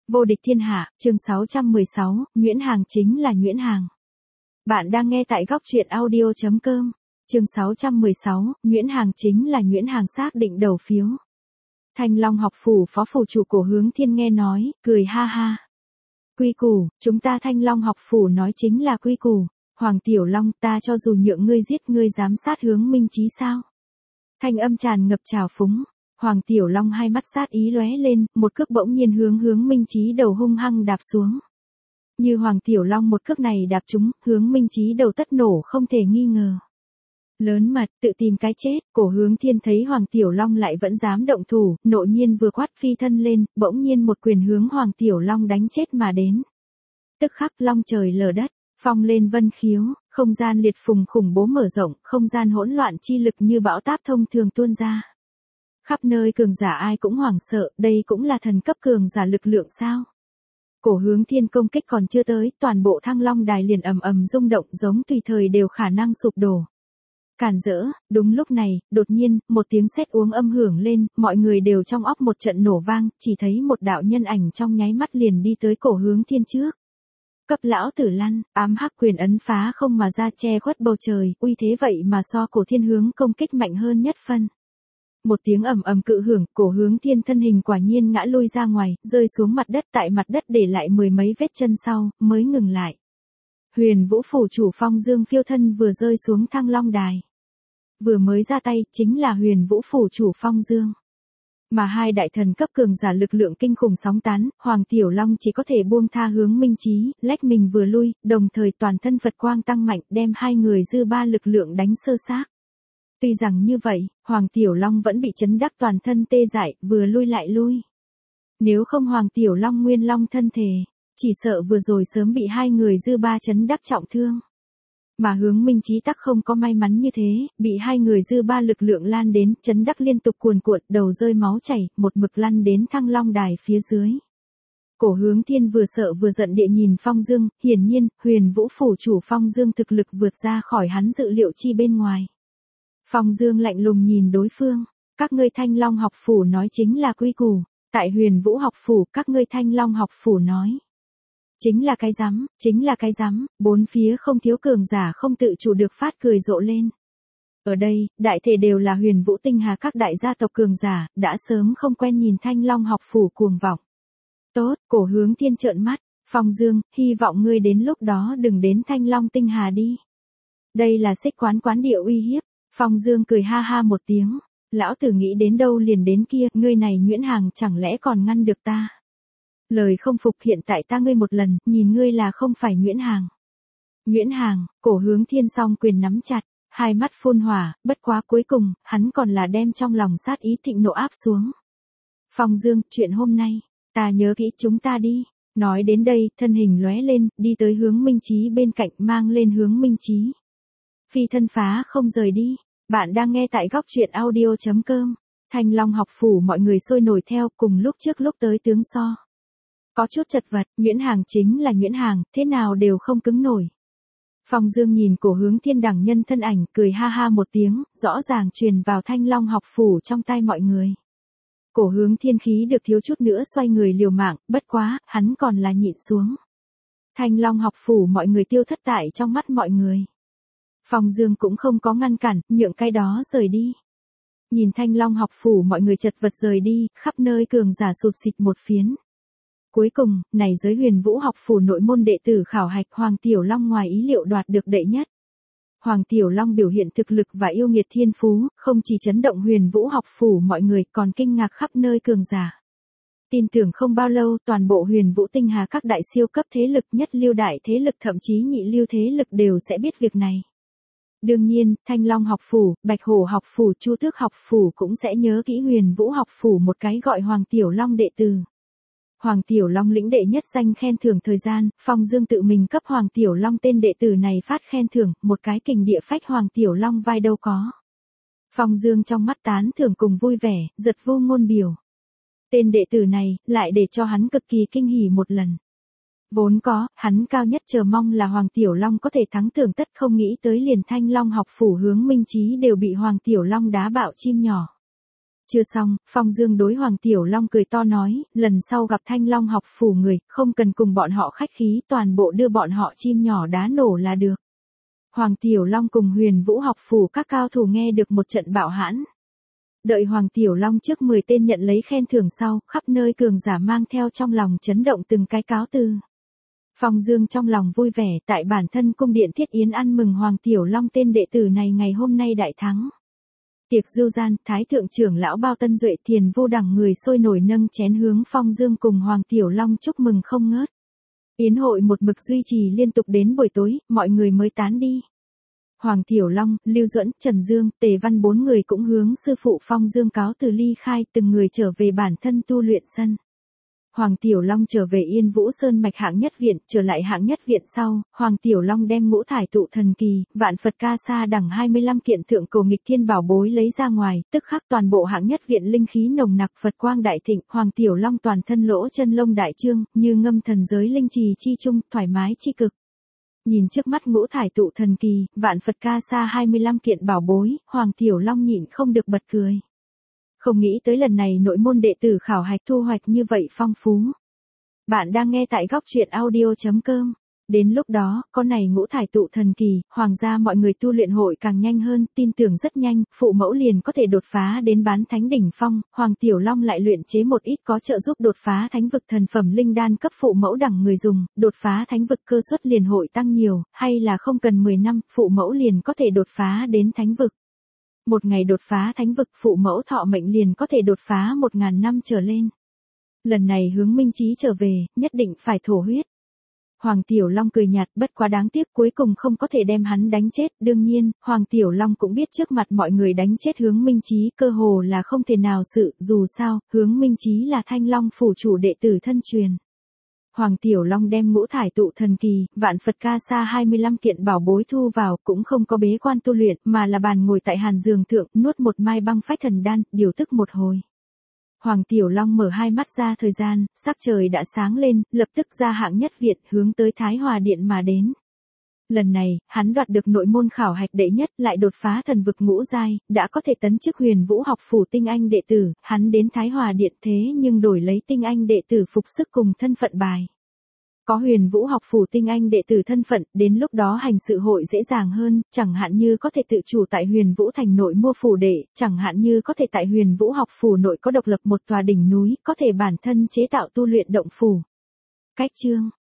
Vô địch thiên hạ, chương 616, Nguyễn Hàng chính là Nguyễn Hàng. Bạn đang nghe tại góc truyện audio.com. Chương 616, Nguyễn Hàng chính là Nguyễn Hàng xác định đầu phiếu. Thanh Long học phủ phó phủ chủ Cổ Hướng Thiên nghe nói, cười ha ha. Quy củ, chúng ta Thanh Long học phủ nói chính là quy củ. Hoàng Tiểu Long, ta cho dù nhượng ngươi giết ngươi dám sát hướng Minh Chí sao? Thanh âm tràn ngập trào phúng. Hoàng Tiểu Long hai mắt sát ý lóe lên, một cước bỗng nhiên hướng Minh Chí đầu hung hăng đạp xuống. Như Hoàng Tiểu Long một cước này đạp trúng, hướng Minh Chí đầu tất nổ không thể nghi ngờ. Lớn mật, tự tìm cái chết, Cổ Hướng Thiên thấy Hoàng Tiểu Long lại vẫn dám động thủ, nộ nhiên vừa quát phi thân lên, bỗng nhiên một quyền hướng Hoàng Tiểu Long đánh chết mà đến. Tức khắc long trời lở đất, phong lên vân khiếu, không gian liệt phùng khủng bố mở rộng, không gian hỗn loạn chi lực như bão táp thông thường tuôn ra. Khắp nơi cường giả ai cũng hoảng sợ, đây cũng là thần cấp cường giả lực lượng sao? Cổ Hướng Thiên công kích còn chưa tới, toàn bộ Thăng Long đài liền ầm ầm rung động giống tùy thời đều khả năng sụp đổ. Cản rỡ, đúng lúc này, đột nhiên, một tiếng sét uống âm hưởng lên, mọi người đều trong óc một trận nổ vang, chỉ thấy một đạo nhân ảnh trong nháy mắt liền đi tới Cổ Hướng Thiên trước. Cấp lão tử lăn, ám hắc quyền ấn phá không mà ra che khuất bầu trời, uy thế vậy mà so Cổ Thiên hướng công kích mạnh hơn nhất phân. Một tiếng ầm ầm cự hưởng, Cổ Hướng Thiên thân hình quả nhiên ngã lui ra ngoài, rơi xuống mặt đất, tại mặt đất để lại mười mấy vết chân sau, mới ngừng lại. Huyền Vũ phủ chủ Phong Dương phiêu thân vừa rơi xuống Thăng Long đài. Vừa mới ra tay, chính là Huyền Vũ phủ chủ Phong Dương. Mà hai đại thần cấp cường giả lực lượng kinh khủng sóng tán, Hoàng Tiểu Long chỉ có thể buông tha hướng Minh Chí, lách mình vừa lui, đồng thời toàn thân Phật quang tăng mạnh, đem hai người dư ba lực lượng đánh sơ xác. Tuy rằng như vậy, Hoàng Tiểu Long vẫn bị chấn đắc toàn thân tê dại, vừa lui lại lui. Nếu không Hoàng Tiểu Long nguyên long thân thể, chỉ sợ vừa rồi sớm bị hai người dư ba chấn đắc trọng thương. Mà hướng Minh Chí tắc không có may mắn như thế, bị hai người dư ba lực lượng lan đến, chấn đắc liên tục cuồn cuộn, đầu rơi máu chảy, một mực lăn đến Thăng Long đài phía dưới. Cổ Hướng Thiên vừa sợ vừa giận địa nhìn Phong Dương, hiển nhiên, Huyền Vũ phủ chủ Phong Dương thực lực vượt ra khỏi hắn dự liệu chi bên ngoài. Phong Dương lạnh lùng nhìn đối phương, các ngươi Thanh Long học phủ nói chính là quy củ, tại Huyền Vũ học phủ các ngươi Thanh Long học phủ nói. Chính là cái rắm, bốn phía không thiếu cường giả không tự chủ được phát cười rộ lên. Ở đây, đại thể đều là Huyền Vũ tinh hà các đại gia tộc cường giả, đã sớm không quen nhìn Thanh Long học phủ cuồng vọng. Tốt, Cổ Hướng Thiên trợn mắt, Phong Dương, hy vọng ngươi đến lúc đó đừng đến Thanh Long tinh hà đi. Đây là xích quán địa uy hiếp. Phong Dương cười ha ha một tiếng, lão tử nghĩ đến đâu liền đến kia, ngươi này Nguyễn Hàng chẳng lẽ còn ngăn được ta. Lời không phục hiện tại ta ngươi một lần, nhìn ngươi là không phải Nguyễn Hàng. Nguyễn Hàng, Cổ Hướng Thiên song quyền nắm chặt, hai mắt phun hỏa, bất quá cuối cùng, hắn còn là đem trong lòng sát ý thịnh nộ áp xuống. Phong Dương, chuyện hôm nay, ta nhớ kỹ chúng ta đi. Nói đến đây, thân hình lóe lên, đi tới hướng Minh Chí bên cạnh mang lên hướng Minh Chí. Phi thân phá không rời đi. Bạn đang nghe tại góc truyện audio.com. Thanh Long học phủ mọi người sôi nổi theo cùng lúc trước lúc tới tướng so. Có chút chật vật, Nguyễn Hàng chính là Nguyễn Hàng, thế nào đều không cứng nổi. Phong Dương nhìn Cổ Hướng Thiên đẳng nhân thân ảnh, cười ha ha một tiếng, rõ ràng truyền vào Thanh Long học phủ trong tai mọi người. Cổ Hướng Thiên khí được thiếu chút nữa xoay người liều mạng, bất quá, hắn còn là nhịn xuống. Thanh Long học phủ mọi người tiêu thất tại trong mắt mọi người. Phong Dương cũng không có ngăn cản, nhượng cái đó rời đi. Nhìn Thanh Long học phủ mọi người chật vật rời đi, khắp nơi cường giả sụt xịt một phiến. Cuối cùng, này giới Huyền Vũ học phủ nội môn đệ tử khảo hạch Hoàng Tiểu Long ngoài ý liệu đoạt được đệ nhất. Hoàng Tiểu Long biểu hiện thực lực và yêu nghiệt thiên phú, không chỉ chấn động Huyền Vũ học phủ mọi người còn kinh ngạc khắp nơi cường giả. Tin tưởng không bao lâu toàn bộ Huyền Vũ tinh hà các đại siêu cấp thế lực nhất lưu đại thế lực thậm chí nhị lưu thế lực đều sẽ biết việc này. Đương nhiên, Thanh Long học phủ, Bạch Hổ học phủ, Chu Tước học phủ cũng sẽ nhớ kỹ Huyền Vũ học phủ một cái gọi Hoàng Tiểu Long đệ tử. Hoàng Tiểu Long lĩnh đệ nhất danh khen thưởng thời gian, Phong Dương tự mình cấp Hoàng Tiểu Long tên đệ tử này phát khen thưởng, một cái kình địa phách Hoàng Tiểu Long vai đâu có. Phong Dương trong mắt tán thưởng cùng vui vẻ, giật vô ngôn biểu. Tên đệ tử này, lại để cho hắn cực kỳ kinh hỉ một lần. Vốn có, hắn cao nhất chờ mong là Hoàng Tiểu Long có thể thắng tưởng tất không nghĩ tới liền Thanh Long học phủ hướng Minh Chí đều bị Hoàng Tiểu Long đá bạo chim nhỏ. Chưa xong, Phong Dương đối Hoàng Tiểu Long cười to nói, lần sau gặp Thanh Long học phủ người, không cần cùng bọn họ khách khí, toàn bộ đưa bọn họ chim nhỏ đá nổ là được. Hoàng Tiểu Long cùng Huyền Vũ học phủ các cao thủ nghe được một trận bạo hãn. Đợi Hoàng Tiểu Long trước 10 tên nhận lấy khen thưởng sau, khắp nơi cường giả mang theo trong lòng chấn động từng cái cáo từ. Phong Dương trong lòng vui vẻ, tại bản thân cung điện thiết yến ăn mừng Hoàng Tiểu Long tên đệ tử này ngày hôm nay đại thắng. Tiệc rượu gian, Thái thượng trưởng lão Bao Tân Duệ Thiền vô đẳng người sôi nổi nâng chén hướng Phong Dương cùng Hoàng Tiểu Long chúc mừng không ngớt. Yến hội một mực duy trì liên tục đến buổi tối, mọi người mới tán đi. Hoàng Tiểu Long, Lưu Duẫn, Trần Dương, Tề Văn bốn người cũng hướng sư phụ Phong Dương cáo từ ly khai, từng người trở về bản thân tu luyện sân. Hoàng Tiểu Long trở về Yên Vũ Sơn mạch hạng nhất viện, trở lại hạng nhất viện sau, Hoàng Tiểu Long đem ngũ thải tụ thần kỳ, vạn Phật ca sa đẳng 25 kiện thượng cổ nghịch thiên bảo bối lấy ra ngoài, tức khắc toàn bộ hạng nhất viện linh khí nồng nặc Phật quang đại thịnh, Hoàng Tiểu Long toàn thân lỗ chân lông đại trương, như ngâm thần giới linh trì chi trung, thoải mái chi cực. Nhìn trước mắt ngũ thải tụ thần kỳ, vạn Phật ca sa 25 kiện bảo bối, Hoàng Tiểu Long nhịn không được bật cười. Không nghĩ tới lần này nội môn đệ tử khảo hạch thu hoạch như vậy phong phú. Bạn đang nghe tại góc truyện audio.com. Đến lúc đó, con này ngũ thải tụ thần kỳ, hoàng gia mọi người tu luyện hội càng nhanh hơn, tin tưởng rất nhanh, phụ mẫu liền có thể đột phá đến bán thánh đỉnh phong, Hoàng Tiểu Long lại luyện chế một ít có trợ giúp đột phá thánh vực thần phẩm linh đan cấp phụ mẫu đẳng người dùng, đột phá thánh vực cơ suất liền hội tăng nhiều, hay là không cần 10 năm, phụ mẫu liền có thể đột phá đến thánh vực. Một ngày đột phá thánh vực, phụ mẫu thọ mệnh liền có thể đột phá 1000 năm trở lên. Lần này hướng Minh Chí trở về, nhất định phải thổ huyết. Hoàng Tiểu Long cười nhạt, bất quá đáng tiếc cuối cùng không có thể đem hắn đánh chết, đương nhiên, Hoàng Tiểu Long cũng biết trước mặt mọi người đánh chết hướng Minh Chí cơ hồ là không thể nào sự, dù sao, hướng Minh Chí là Thanh Long phủ chủ đệ tử thân truyền. Hoàng Tiểu Long đem ngũ thải tụ thần kỳ, vạn Phật ca sa 25 kiện bảo bối thu vào, cũng không có bế quan tu luyện, mà là bàn ngồi tại hàn giường thượng, nuốt một mai băng phách thần đan, điều tức một hồi. Hoàng Tiểu Long mở hai mắt ra thời gian, sắc trời đã sáng lên, lập tức ra hạng nhất viện, hướng tới Thái Hòa Điện mà đến. Lần này, hắn đoạt được nội môn khảo hạch đệ nhất, lại đột phá thần vực ngũ giai, đã có thể tấn chức Huyền Vũ học phủ tinh anh đệ tử, hắn đến Thái Hòa Điện thế nhưng đổi lấy tinh anh đệ tử phục sức cùng thân phận bài. Có Huyền Vũ học phủ tinh anh đệ tử thân phận, đến lúc đó hành sự hội dễ dàng hơn, chẳng hạn như có thể tự chủ tại Huyền Vũ thành nội mua phủ đệ, chẳng hạn như có thể tại Huyền Vũ học phủ nội có độc lập một tòa đỉnh núi, có thể bản thân chế tạo tu luyện động phủ. Cách chương